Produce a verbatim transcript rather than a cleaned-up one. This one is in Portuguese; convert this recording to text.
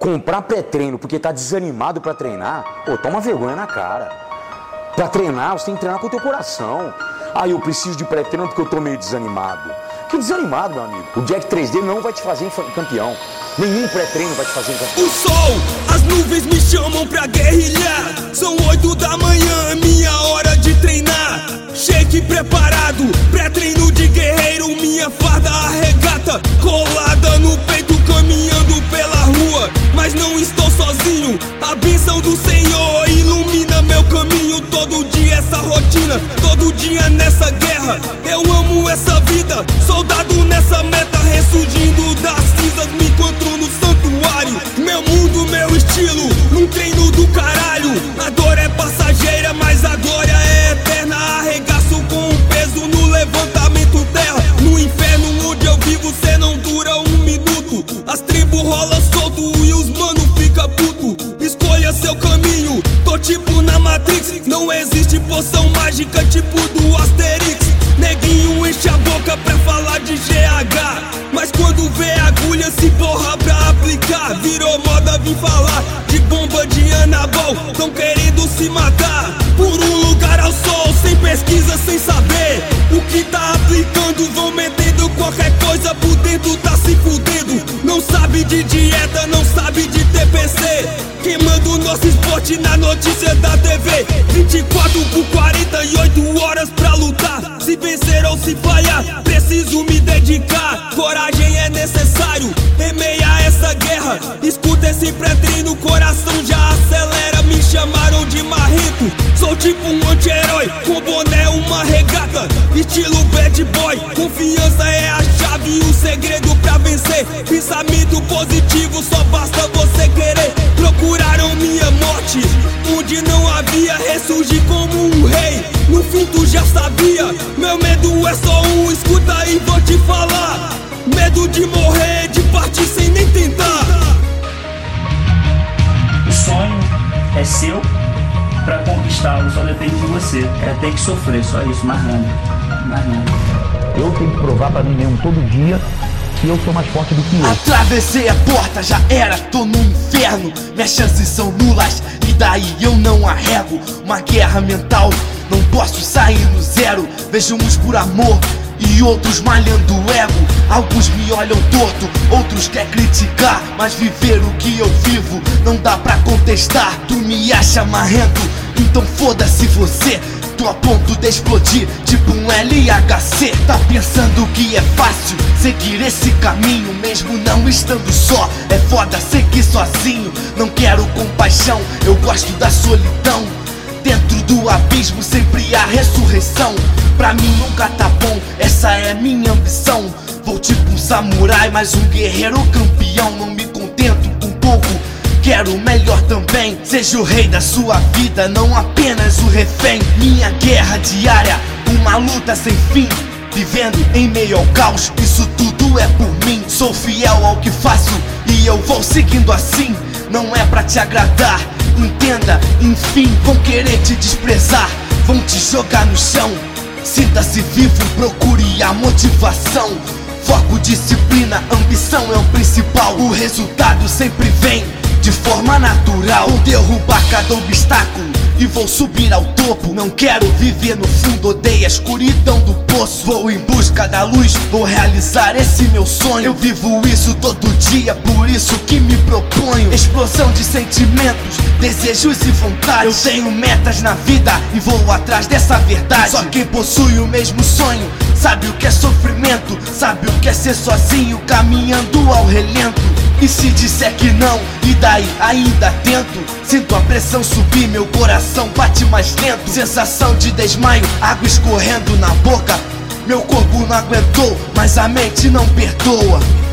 comprar pré-treino porque tá desanimado pra treinar, pô, toma vergonha na cara. Pra treinar, você tem que treinar com o teu coração. Ah, eu preciso de pré-treino porque eu tô meio desanimado. Que desanimado, meu amigo. O Jack três D não vai te fazer campeão. Nenhum pré-treino vai te fazer campeão. O sol, as nuvens me chamam pra guerrilhar. São oito da manhã, minha hora de treinar. Shake preparado, pré-treino de guerreiro. Minha farda arregata, colada no peito, caminhando pela rua. Mas não estou sozinho, a bênção do Senhor ilumina meu caminho. Todo dia essa rotina, todo dia nessa guerra. Eu amo essa vida, soldado nessa meta, ressurgindo das cinzas, me encontro no santuário. Meu mundo, meu estilo, um treino do caralho. A dor é passageira, mas a glória é eterna. Arregaço com o peso no levantamento terra. No inferno onde eu vivo, cê não dura um minuto. As tribos rolam solto e os mano fica puto. Escolha seu caminho, tô tipo na Matrix. Não existe poção mágica tipo do Asterix. Neguinho enche a boca pra falar de G H, mas quando vê a agulha se borra pra aplicar. Virou moda vir falar de bomba de anabol. Tão querendo se matar por um lugar ao sol. Sem pesquisa, sem saber o que tá aplicando. Vão metendo qualquer coisa por dentro, tá se fudendo. Não sabe de dieta, não sabe de T P C. Queimando nosso esporte na notícia da T V. Vinte e quatro por quarenta e oito horas pra lutar. Se vencer ou se falhar, preciso me dedicar. Coragem é necessário em meio a essa guerra. Escuta esse pré-treino, coração já acelera. Me chamaram de marrento, sou tipo um anti-herói. Com boné, uma regata, estilo bad boy. Confiança é a chave, o segredo pra vencer. Pensamento positivo, só basta você querer. Procuraram minha morte, onde não havia. Ressurgi como um rei, no fim tu já sabia. Meu medo é só um, escuta aí, vou te falar. Medo de morrer, de partir sem nem tentar. O sonho é seu, pra conquistá-lo só depende de você. É ter que sofrer, só isso, mais nada, mais nada. Eu tenho que provar pra mim mesmo todo dia que eu sou mais forte do que eu. Atravessei a porta, já era, tô no inferno. Minhas chances são nulas e daí eu não arrego. Uma guerra mental, não posso sair no zero. Vejo uns por amor e outros malhando o ego. Alguns me olham torto, outros quer criticar, mas viver o que eu vivo não dá pra contestar. Tu me acha marrento, então foda-se você. Tô a ponto de explodir, tipo um L H C. Tá pensando que é fácil seguir esse caminho, mesmo não estando só. É foda seguir sozinho, não quero compaixão, eu gosto da solidão. Dentro do abismo sempre há ressurreição. Pra mim nunca tá bom, essa é minha ambição. Vou tipo um samurai, mas um guerreiro campeão. Não me contento com pouco, quero o melhor também. Seja o rei da sua vida, não apenas o refém. Minha guerra diária, uma luta sem fim. Vivendo em meio ao caos, isso tudo é por mim. Sou fiel ao que faço e eu vou seguindo assim. Não é pra te agradar, entenda, enfim. Vão querer te desprezar, vão te jogar no chão. Sinta-se vivo, procure a motivação. Foco, disciplina, ambição é o principal. O resultado sempre vem de forma natural. Vou derrubar cada obstáculo e vou subir ao topo. Não quero viver no fundo, odeio a escuridão do poço. Vou em busca da luz, vou realizar esse meu sonho. Eu vivo isso todo dia, por isso que me proponho. Explosão de sentimentos, desejos e vontades. Eu tenho metas na vida e vou atrás dessa verdade. Só quem possui o mesmo sonho sabe o que é sofrimento, sabe o que é ser sozinho, caminhando ao relento. E se disser que não, e daí ainda tento. Sinto a pressão subir, meu coração bate mais lento. Sensação de desmaio, água escorrendo na boca. Meu corpo não aguentou, mas a mente não perdoa.